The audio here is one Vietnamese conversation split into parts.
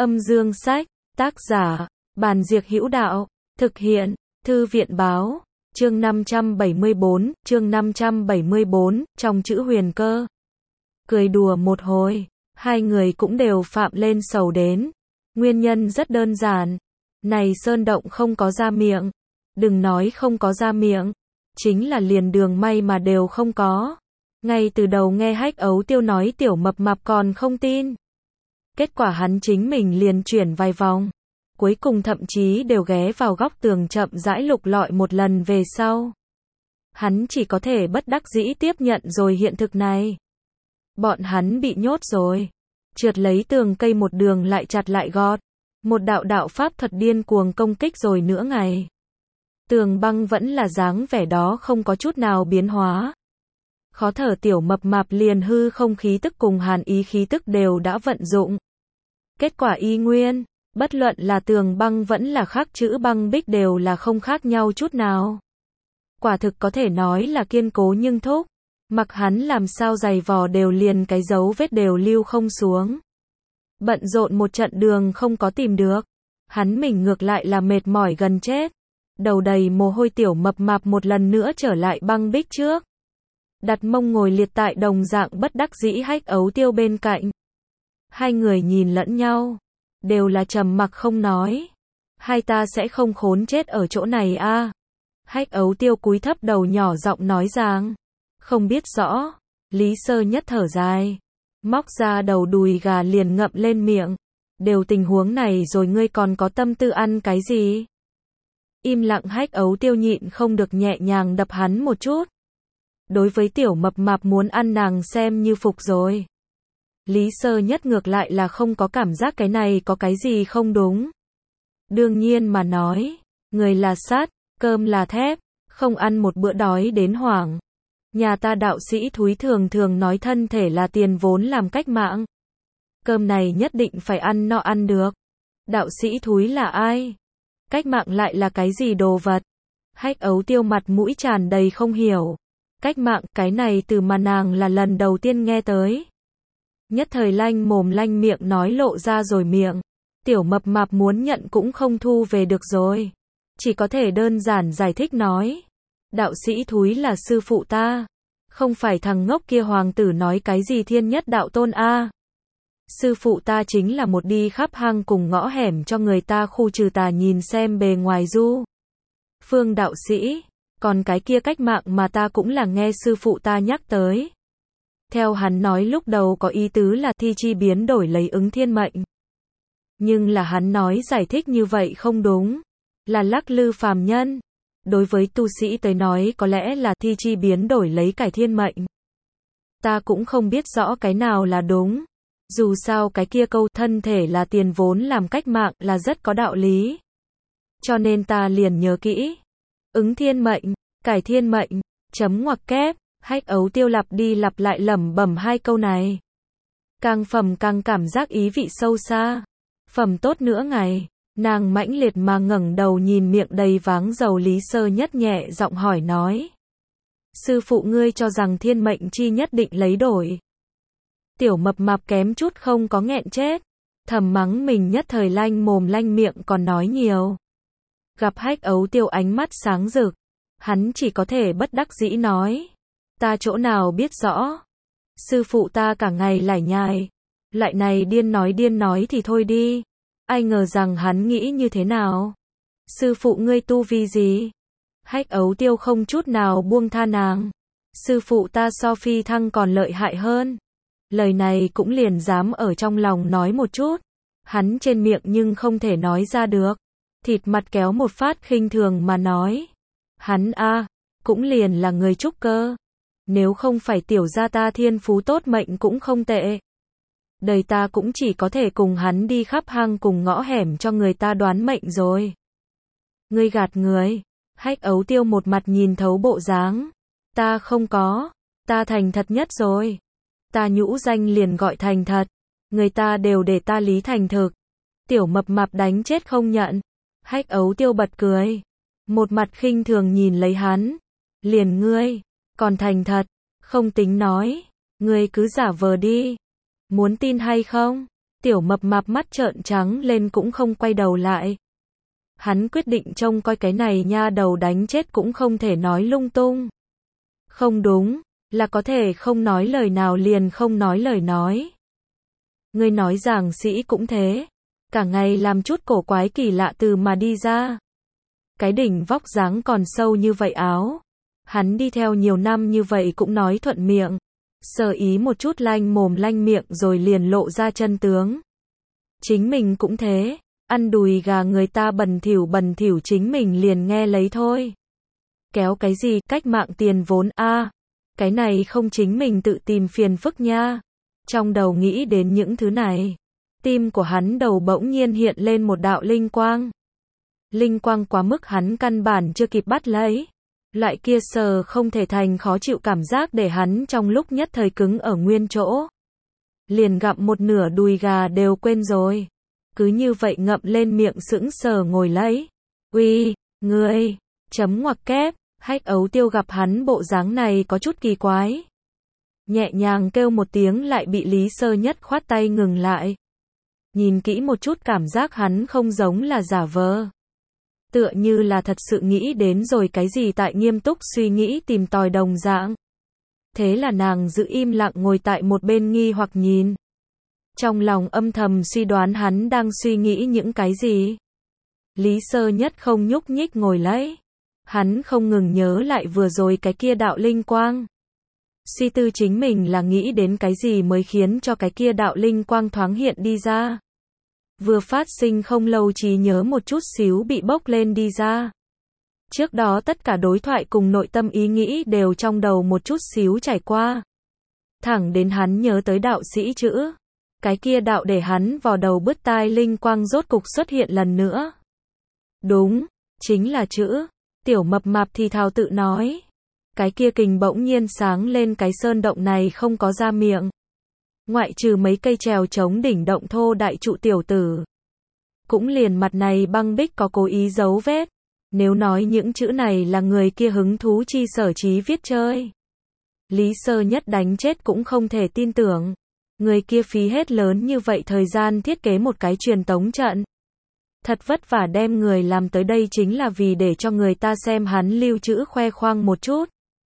Âm dương sách, tác giả, Bàn Diệc Hữu Đạo, thực hiện, Thư viện báo, chương 574, trong chữ huyền cơ. Cười đùa một hồi, hai người cũng đều phạm lên sầu đến. Nguyên nhân rất đơn giản. Này sơn động không có ra miệng. Đừng nói không có ra miệng. Chính là liền đường may mà đều không có. Ngay từ đầu nghe Hách Ấu Tiêu nói tiểu mập mạp còn không tin. Kết quả hắn chính mình liền chuyển vài vòng. Cuối cùng thậm chí đều ghé vào góc tường chậm rãi lục lọi một lần về sau. Hắn chỉ có thể bất đắc dĩ tiếp nhận rồi hiện thực này. Bọn hắn bị nhốt rồi. Trượt lấy tường cây một đường lại chặt lại gọt. Một đạo pháp thuật điên cuồng công kích rồi nữa ngày. Tường băng vẫn là dáng vẻ đó không có chút nào biến hóa. Khó thở tiểu mập mạp liền hư không khí tức cùng hàn ý khí tức đều đã vận dụng. Kết quả y nguyên, bất luận là tường băng vẫn là khắc chữ băng bích đều là không khác nhau chút nào. Quả thực có thể nói là kiên cố nhưng thúc. Mặc hắn làm sao giày vò đều liền cái dấu vết đều lưu không xuống. Bận rộn một trận đường không có tìm được. Hắn mình ngược lại là mệt mỏi gần chết. Đầu đầy mồ hôi tiểu mập mạp một lần nữa trở lại băng bích trước. Đặt mông ngồi liệt tại đồng dạng bất đắc dĩ Hách Ấu Tiêu bên cạnh. Hai người nhìn lẫn nhau. Đều là trầm mặc không nói. Hai ta sẽ không khốn chết ở chỗ này a. Hách Ấu Tiêu cúi thấp đầu nhỏ giọng nói rằng. Không biết rõ. Lý Sơ Nhất thở dài. Móc ra đầu đùi gà liền ngậm lên miệng. Đều tình huống này rồi ngươi còn có tâm tư ăn cái gì? Im lặng Hách Ấu Tiêu nhịn không được nhẹ nhàng đập hắn một chút. Đối với tiểu mập mạp muốn ăn nàng xem như phục rồi. Lý Sơ Nhất ngược lại là không có cảm giác cái này có cái gì không đúng. Đương nhiên mà nói, người là sắt, cơm là thép, không ăn một bữa đói đến hoảng. Nhà ta đạo sĩ Thúy thường thường nói thân thể là tiền vốn làm cách mạng. Cơm này nhất định phải ăn no ăn được. Đạo sĩ Thúy là ai? Cách mạng lại là cái gì đồ vật? Hách Ấu Tiêu mặt mũi tràn đầy không hiểu. Cách mạng, cái này từ mà nàng là lần đầu tiên nghe tới. Nhất thời lanh mồm lanh miệng nói lộ ra rồi miệng. Tiểu mập mạp muốn nhận cũng không thu về được rồi. Chỉ có thể đơn giản giải thích nói. Đạo sĩ Thúy là sư phụ ta. Không phải thằng ngốc kia hoàng tử nói cái gì thiên nhất đạo tôn a. Sư phụ ta chính là một đi khắp hang cùng ngõ hẻm cho người ta khu trừ tà nhìn xem bề ngoài du. Phương đạo sĩ. Còn cái kia cách mạng mà ta cũng là nghe sư phụ ta nhắc tới. Theo hắn nói lúc đầu có ý tứ là thi chi biến đổi lấy ứng thiên mệnh. Nhưng là hắn nói giải thích như vậy không đúng. Là lắc lư phàm nhân. Đối với tu sĩ tới nói có lẽ là thi chi biến đổi lấy cải thiên mệnh. Ta cũng không biết rõ cái nào là đúng. Dù sao cái kia câu thân thể là tiền vốn làm cách mạng là rất có đạo lý. Cho nên ta liền nhớ kỹ. Ứng thiên mệnh, cải thiên mệnh, chấm ngoặc kép, Hách Ấu Tiêu lặp đi lặp lại lẩm bẩm hai câu này. Càng phẩm càng cảm giác ý vị sâu xa. Phẩm tốt nữa ngày, nàng mãnh liệt mà ngẩng đầu nhìn miệng đầy váng dầu Lý Sơ Nhất nhẹ giọng hỏi nói. Sư phụ ngươi cho rằng thiên mệnh chi nhất định lấy đổi. Tiểu mập mạp kém chút không có nghẹn chết. Thầm mắng mình nhất thời lanh mồm lanh miệng còn nói nhiều. Gặp Hách Ấu Tiêu ánh mắt sáng rực. Hắn chỉ có thể bất đắc dĩ nói. Ta chỗ nào biết rõ. Sư phụ ta cả ngày lải nhải. Lại này điên nói thì thôi đi. Ai ngờ rằng hắn nghĩ như thế nào. Sư phụ ngươi tu vi gì? Hách Ấu Tiêu không chút nào buông tha nàng. Sư phụ ta so phi thăng còn lợi hại hơn. Lời này cũng liền dám ở trong lòng nói một chút. Hắn trên miệng nhưng không thể nói ra được. Thịt mặt kéo một phát khinh thường mà nói. Hắn cũng liền là người trúc cơ. Nếu không phải tiểu gia ta thiên phú tốt mệnh cũng không tệ. Đời ta cũng chỉ có thể cùng hắn đi khắp hang cùng ngõ hẻm cho người ta đoán mệnh rồi. Ngươi gạt người. Hách Ấu Tiêu một mặt nhìn thấu bộ dáng. Ta không có. Ta thành thật nhất rồi. Ta nhũ danh liền gọi thành thật. Người ta đều để ta lý thành thực. Tiểu mập mạp đánh chết không nhận. Hách Ấu Tiêu bật cười. Một mặt khinh thường nhìn lấy hắn. Liền ngươi. Còn thành thật. Không tính nói. Ngươi cứ giả vờ đi. Muốn tin hay không? Tiểu mập mạp mắt trợn trắng lên cũng không quay đầu lại. Hắn quyết định trông coi cái này nha đầu đánh chết cũng không thể nói lung tung. Không đúng, là có thể không nói lời nào liền không nói lời nói. Ngươi nói giảng sĩ cũng thế, cả ngày làm chút cổ quái kỳ lạ từ mà đi ra. Cái đỉnh vóc dáng còn sâu như vậy áo. Hắn đi theo nhiều năm như vậy cũng nói thuận miệng. Sơ ý một chút lanh mồm lanh miệng rồi liền lộ ra chân tướng. Chính mình cũng thế, ăn đùi gà người ta bẩn thỉu chính mình liền nghe lấy thôi. Kéo cái gì cách mạng tiền vốn a, cái này không chính mình tự tìm phiền phức nha. Trong đầu nghĩ đến những thứ này, tim của hắn đầu bỗng nhiên hiện lên một đạo linh quang. Linh quang quá mức hắn căn bản chưa kịp bắt lấy. Loại kia sờ không thể thành khó chịu cảm giác để hắn trong lúc nhất thời cứng ở nguyên chỗ. Liền gặm một nửa đùi gà đều quên rồi. Cứ như vậy ngậm lên miệng sững sờ ngồi lấy. Uy, ngươi, chấm ngoặc kép, Hách Ấu Tiêu gặp hắn bộ dáng này có chút kỳ quái. Nhẹ nhàng kêu một tiếng lại bị Lý Sơ Nhất khoát tay ngừng lại. Nhìn kỹ một chút cảm giác hắn không giống là giả vờ. Tựa như là thật sự nghĩ đến rồi cái gì tại nghiêm túc suy nghĩ tìm tòi đồng dạng. Thế là nàng giữ im lặng ngồi tại một bên nghi hoặc nhìn. Trong lòng âm thầm suy đoán hắn đang suy nghĩ những cái gì. Lý Sơ Nhất không nhúc nhích ngồi lấy. Hắn không ngừng nhớ lại vừa rồi cái kia đạo linh quang. Suy tư chính mình là nghĩ đến cái gì mới khiến cho cái kia đạo linh quang thoáng hiện đi ra. Vừa phát sinh không lâu trí nhớ một chút xíu bị bốc lên đi ra. Trước đó tất cả đối thoại cùng nội tâm ý nghĩ đều trong đầu một chút xíu trải qua. Thẳng đến hắn nhớ tới đạo sĩ chữ. Cái kia đạo để hắn vò đầu bứt tai linh quang rốt cục xuất hiện lần nữa. Đúng, chính là chữ. Tiểu mập mạp thì thào tự nói. Cái kia kình bỗng nhiên sáng lên cái sơn động này không có ra miệng. Ngoại trừ mấy cây trèo chống đỉnh động thô đại trụ tiểu tử. Cũng liền mặt này băng bích có cố ý giấu vết. Nếu nói những chữ này là người kia hứng thú chi sở trí viết chơi. Lý Sơ Nhất đánh chết cũng không thể tin tưởng. Người kia phí hết lớn như vậy thời gian thiết kế một cái truyền tống trận. Thật vất vả đem người làm tới đây chính là vì để cho người ta xem hắn lưu trữ khoe khoang một chút.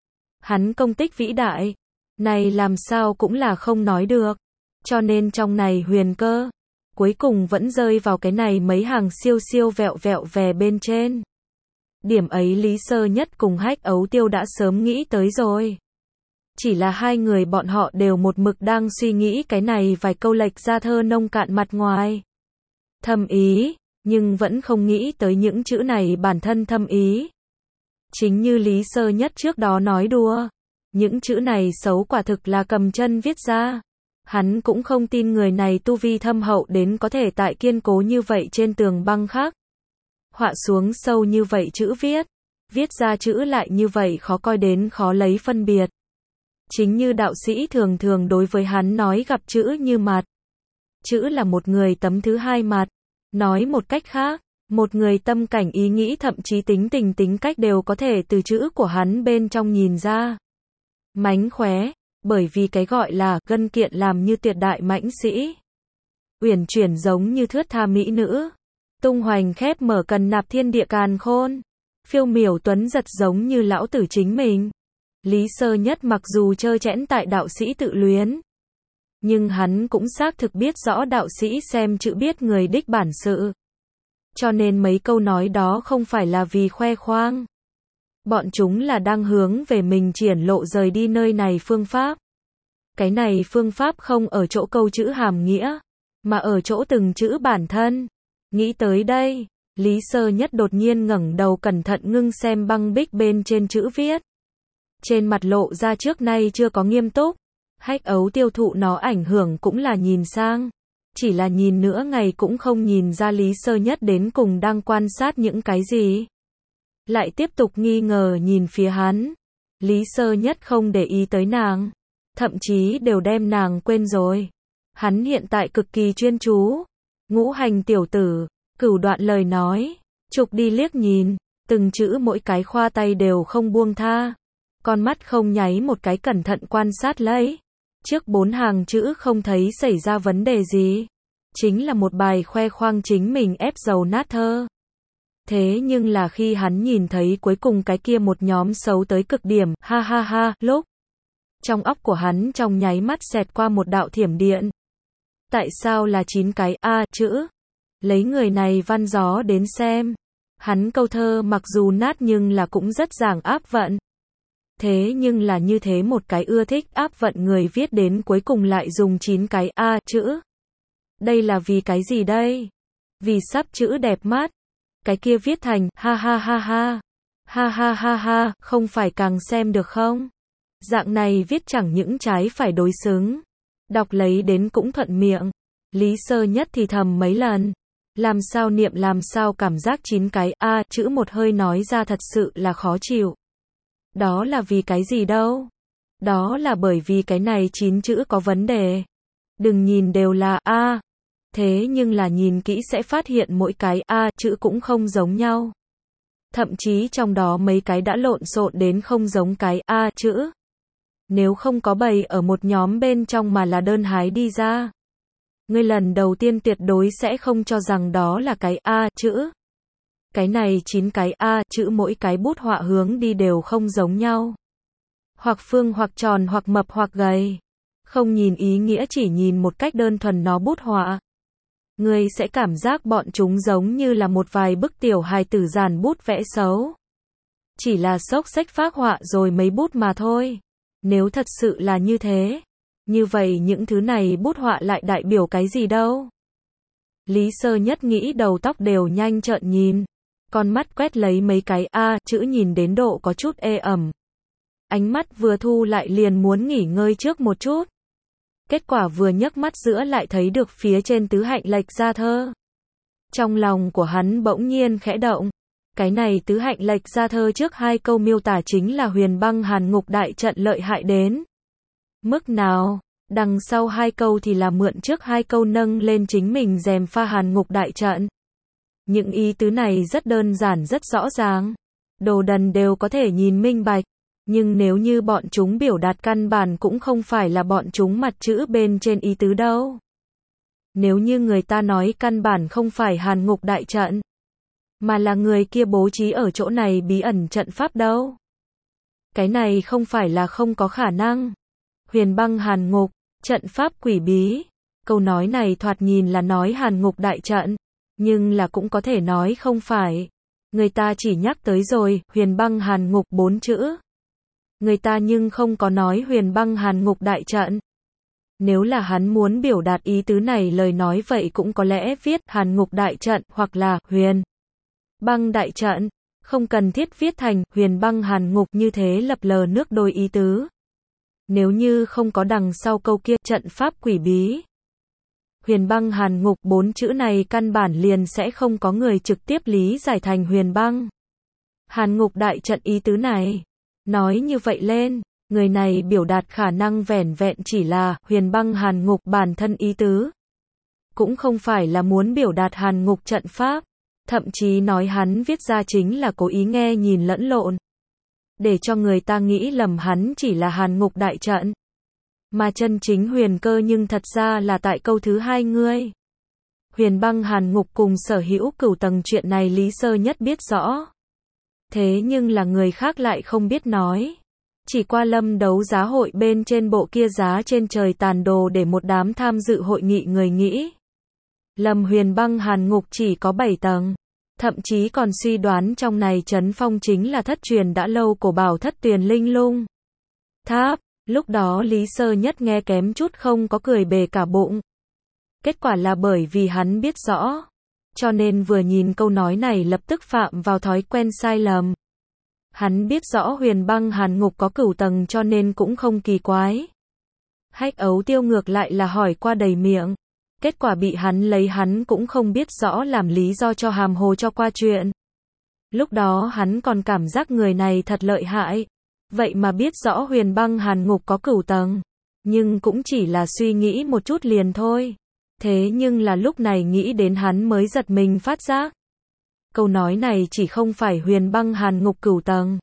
Hắn công tích vĩ đại. Này làm sao cũng là không nói được. Cho nên trong này huyền cơ. Cuối cùng vẫn rơi vào cái này mấy hàng siêu siêu vẹo vẹo về bên trên. Điểm ấy Lý Sơ Nhất cùng Hách Ấu Tiêu đã sớm nghĩ tới rồi. Chỉ là hai người bọn họ đều một mực đang suy nghĩ cái này vài câu lệch ra thơ nông cạn mặt ngoài. Thâm ý, nhưng vẫn không nghĩ tới những chữ này bản thân thâm ý. Chính như Lý Sơ Nhất trước đó nói đùa. Những chữ này xấu quả thực là cầm chân viết ra. Hắn cũng không tin người này tu vi thâm hậu đến có thể tại kiên cố như vậy trên tường băng khắc. Họa xuống sâu như vậy chữ viết. Viết ra chữ lại như vậy khó coi đến khó lấy phân biệt. Chính như đạo sĩ thường thường đối với hắn nói gặp chữ như mặt. Chữ là một người tấm thứ hai mặt. Nói một cách khác, một người tâm cảnh ý nghĩ thậm chí tính tình tính cách đều có thể từ chữ của hắn bên trong nhìn ra. Mánh khóe, bởi vì cái gọi là gân kiện làm như tuyệt đại mãnh sĩ. Uyển chuyển giống như thướt tha mỹ nữ. Tung hoành khép mở cần nạp thiên địa càn khôn. Phiêu miểu tuấn giật giống như lão tử chính mình. Lý Sơ Nhất mặc dù trơ trẽn tại đạo sĩ tự luyến. Nhưng hắn cũng xác thực biết rõ đạo sĩ xem chữ biết người đích bản sự. Cho nên mấy câu nói đó không phải là vì khoe khoang. Bọn chúng là đang hướng về mình triển lộ rời đi nơi này phương pháp. Cái này phương pháp không ở chỗ câu chữ hàm nghĩa, mà ở chỗ từng chữ bản thân. Nghĩ tới đây, Lý Sơ Nhất đột nhiên ngẩng đầu cẩn thận ngưng xem băng bích bên trên chữ viết. Trên mặt lộ ra trước nay chưa có nghiêm túc. Hách Ấu Tiêu thụ nó ảnh hưởng cũng là nhìn sang. Chỉ là nhìn nữa ngày cũng không nhìn ra Lý Sơ Nhất đến cùng đang quan sát những cái gì. Lại tiếp tục nghi ngờ nhìn phía hắn. Lý Sơ Nhất không để ý tới nàng. Thậm chí đều đem nàng quên rồi. Hắn hiện tại cực kỳ chuyên chú. Ngũ hành tiểu tử, cửu đoạn lời nói. Trục đi liếc nhìn. Từng chữ mỗi cái khoa tay đều không buông tha. Con mắt không nháy một cái cẩn thận quan sát lấy. Trước 4 hàng chữ không thấy xảy ra vấn đề gì. chính là một bài khoe khoang chính mình ép dầu nát thơ. Thế nhưng là khi hắn nhìn thấy cuối cùng cái kia một nhóm xấu tới cực điểm, ha ha ha, lúc trong óc của hắn trong nháy mắt xẹt qua một đạo thiểm điện. Tại sao là 9 cái A chữ? Lấy người này văn gió đến xem. Hắn câu thơ mặc dù nát nhưng là cũng rất giảng áp vận. Thế nhưng là như thế một cái ưa thích áp vận người viết đến cuối cùng lại dùng 9 cái A chữ. Đây là vì cái gì đây? Vì sắp chữ đẹp mắt. Cái kia viết thành ha ha ha ha. Ha ha ha ha, không phải càng xem được không? Dạng này viết chẳng những trái phải đối xứng. Đọc lấy đến cũng thuận miệng. Lý Sơ Nhất thì thầm mấy lần. Làm sao niệm làm sao cảm giác 9 cái A chữ một hơi nói ra thật sự là khó chịu. Đó là vì cái gì đâu? Đó là bởi vì cái này 9 chữ có vấn đề. Đừng nhìn đều là A. Thế nhưng là nhìn kỹ sẽ phát hiện mỗi cái A chữ cũng không giống nhau. Thậm chí trong đó mấy cái đã lộn xộn đến không giống cái A chữ. Nếu không có bày ở một nhóm bên trong mà là đơn hái đi ra. Ngươi lần đầu tiên tuyệt đối sẽ không cho rằng đó là cái A chữ. Cái này 9 cái A chữ mỗi cái bút họa hướng đi đều không giống nhau. Hoặc phương hoặc tròn hoặc mập hoặc gầy. Không nhìn ý nghĩa chỉ nhìn một cách đơn thuần nó bút họa. Ngươi sẽ cảm giác bọn chúng giống như là một vài bức tiểu hài tử dàn bút vẽ xấu. Chỉ là xốc xách phác họa rồi mấy bút mà thôi. Nếu thật sự là như thế, như vậy những thứ này bút họa lại đại biểu cái gì đâu? Lý Sơ Nhất nghĩ đầu tóc đều nhanh trợn nhìn. Con mắt quét lấy mấy cái A chữ nhìn đến độ có chút ê ẩm. Ánh mắt vừa thu lại liền muốn nghỉ ngơi trước một chút. Kết quả vừa nhấc mắt giữa lại thấy được phía trên tứ hạnh lệch ra thơ. Trong lòng của hắn bỗng nhiên khẽ động. Cái này tứ hạnh lệch ra thơ trước 2 câu miêu tả chính là Huyền Băng Hàn Ngục đại trận lợi hại đến mức nào, đằng sau 2 câu thì là mượn trước 2 câu nâng lên chính mình gièm pha Hàn Ngục đại trận. Những ý tứ này rất đơn giản rất rõ ràng. Đồ đần đều có thể nhìn minh bạch. Nhưng nếu như bọn chúng biểu đạt căn bản cũng không phải là bọn chúng mặt chữ bên trên ý tứ đâu. Nếu như người ta nói căn bản không phải Hàn Ngục đại trận, mà là người kia bố trí ở chỗ này bí ẩn trận pháp đâu. Cái này không phải là không có khả năng. Huyền Băng Hàn Ngục, trận pháp quỷ bí. Câu nói này thoạt nhìn là nói Hàn Ngục đại trận, nhưng là cũng có thể nói không phải. Người ta chỉ nhắc tới rồi, Huyền Băng Hàn Ngục 4 chữ. Người ta nhưng không có nói Huyền Băng Hàn Ngục đại trận. Nếu là hắn muốn biểu đạt ý tứ này lời nói vậy cũng có lẽ viết Hàn Ngục đại trận hoặc là Huyền Băng đại trận, không cần thiết viết thành Huyền Băng Hàn Ngục như thế lập lờ nước đôi ý tứ. Nếu như không có đằng sau câu kia trận pháp quỷ bí. Huyền Băng Hàn Ngục 4 chữ này căn bản liền sẽ không có người trực tiếp lý giải thành Huyền Băng Hàn Ngục đại trận ý tứ này. Nói như vậy lên, người này biểu đạt khả năng vẻn vẹn chỉ là Huyền Băng Hàn Ngục bản thân ý tứ. Cũng không phải là muốn biểu đạt Hàn Ngục trận pháp. Thậm chí nói hắn viết ra chính là cố ý nghe nhìn lẫn lộn. Để cho người ta nghĩ lầm hắn chỉ là Hàn Ngục đại trận. Mà chân chính huyền cơ nhưng thật ra là tại câu thứ 2 ngươi. Huyền Băng Hàn Ngục cùng sở hữu cửu tầng chuyện này Lý Sơ Nhất biết rõ. Thế nhưng là người khác lại không biết nói. Chỉ qua lâm đấu giá hội bên trên bộ kia giá trên trời tàn đồ để một đám tham dự hội nghị người nghĩ. Lâm Huyền Băng Hàn Ngục chỉ có 7 tầng. Thậm chí còn suy đoán trong này trấn phong chính là thất truyền đã lâu của Bảo Thất Tuyền Linh Lung Tháp. Lúc đó Lý Sơ Nhất nghe kém chút không có cười bề cả bụng. Kết quả là bởi vì hắn biết rõ. Cho nên vừa nhìn câu nói này lập tức phạm vào thói quen sai lầm. Hắn biết rõ Huyền Băng Hàn Ngục có cửu tầng cho nên cũng không kỳ quái. Hách Ấu Tiêu ngược lại là hỏi qua đầy miệng. Kết quả bị hắn lấy hắn cũng không biết rõ làm lý do cho hàm hồ cho qua chuyện. Lúc đó hắn còn cảm giác người này thật lợi hại. Vậy mà biết rõ Huyền Băng Hàn Ngục có cửu tầng. Nhưng cũng chỉ là suy nghĩ một chút liền thôi. Thế nhưng là lúc này nghĩ đến hắn mới giật mình phát giác. Câu nói này chỉ không phải Huyền Băng Hàn Ngục cửu tầng.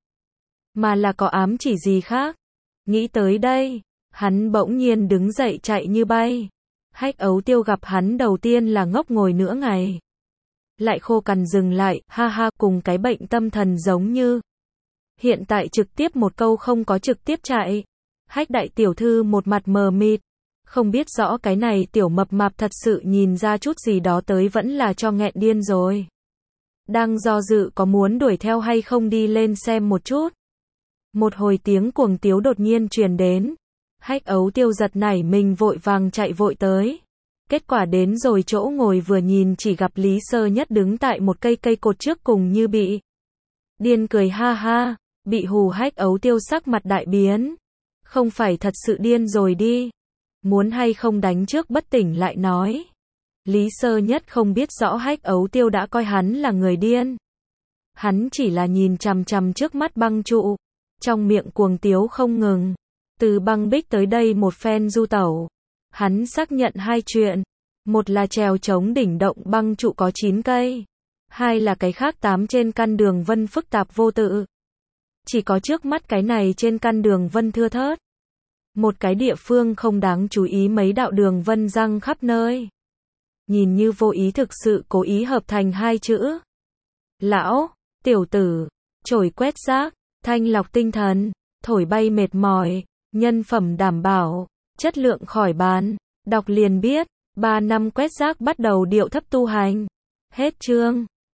Mà là có ám chỉ gì khác. Nghĩ tới đây, hắn bỗng nhiên đứng dậy chạy như bay. Hách Ấu Tiêu gặp hắn đầu tiên là ngốc ngồi nửa ngày. Lại khô cằn dừng lại, ha ha, cùng cái bệnh tâm thần giống như. Hiện tại trực tiếp một câu không có trực tiếp chạy. Hách đại tiểu thư một mặt mờ mịt. Không biết rõ cái này tiểu mập mạp thật sự nhìn ra chút gì đó tới vẫn là cho nghẹn điên rồi. Đang do dự có muốn đuổi theo hay không đi lên xem một chút. Một hồi tiếng cuồng tiếu đột nhiên truyền đến. Hách Ấu Tiêu giật nảy mình vội vàng chạy vội tới. Kết quả đến rồi chỗ ngồi vừa nhìn chỉ gặp Lý Sơ Nhất đứng tại một cây cột trước cùng như bị điên cười ha ha, bị hù. Hách Ấu Tiêu sắc mặt đại biến. Không phải thật sự điên rồi đi. Muốn hay không đánh trước bất tỉnh lại nói. Lý Sơ Nhất không biết rõ Hách Ấu Tiêu đã coi hắn là người điên. Hắn chỉ là nhìn chằm chằm trước mắt băng trụ. Trong miệng cuồng tiếu không ngừng. Từ băng bích tới đây một phen du tẩu. Hắn xác nhận hai chuyện. Một là trèo chống đỉnh động băng trụ có 9 cây. Hai là cái khác 8 trên căn đường vân phức tạp vô tự. Chỉ có trước mắt cái này trên căn đường vân thưa thớt. Một cái địa phương không đáng chú ý mấy đạo đường vân răng khắp nơi. Nhìn như vô ý thực sự cố ý hợp thành hai chữ. Lão, tiểu tử, chổi quét rác, thanh lọc tinh thần, thổi bay mệt mỏi, nhân phẩm đảm bảo, chất lượng khỏi bán. Đọc liền biết, 3 năm quét rác bắt đầu điệu thấp tu hành. Hết chương.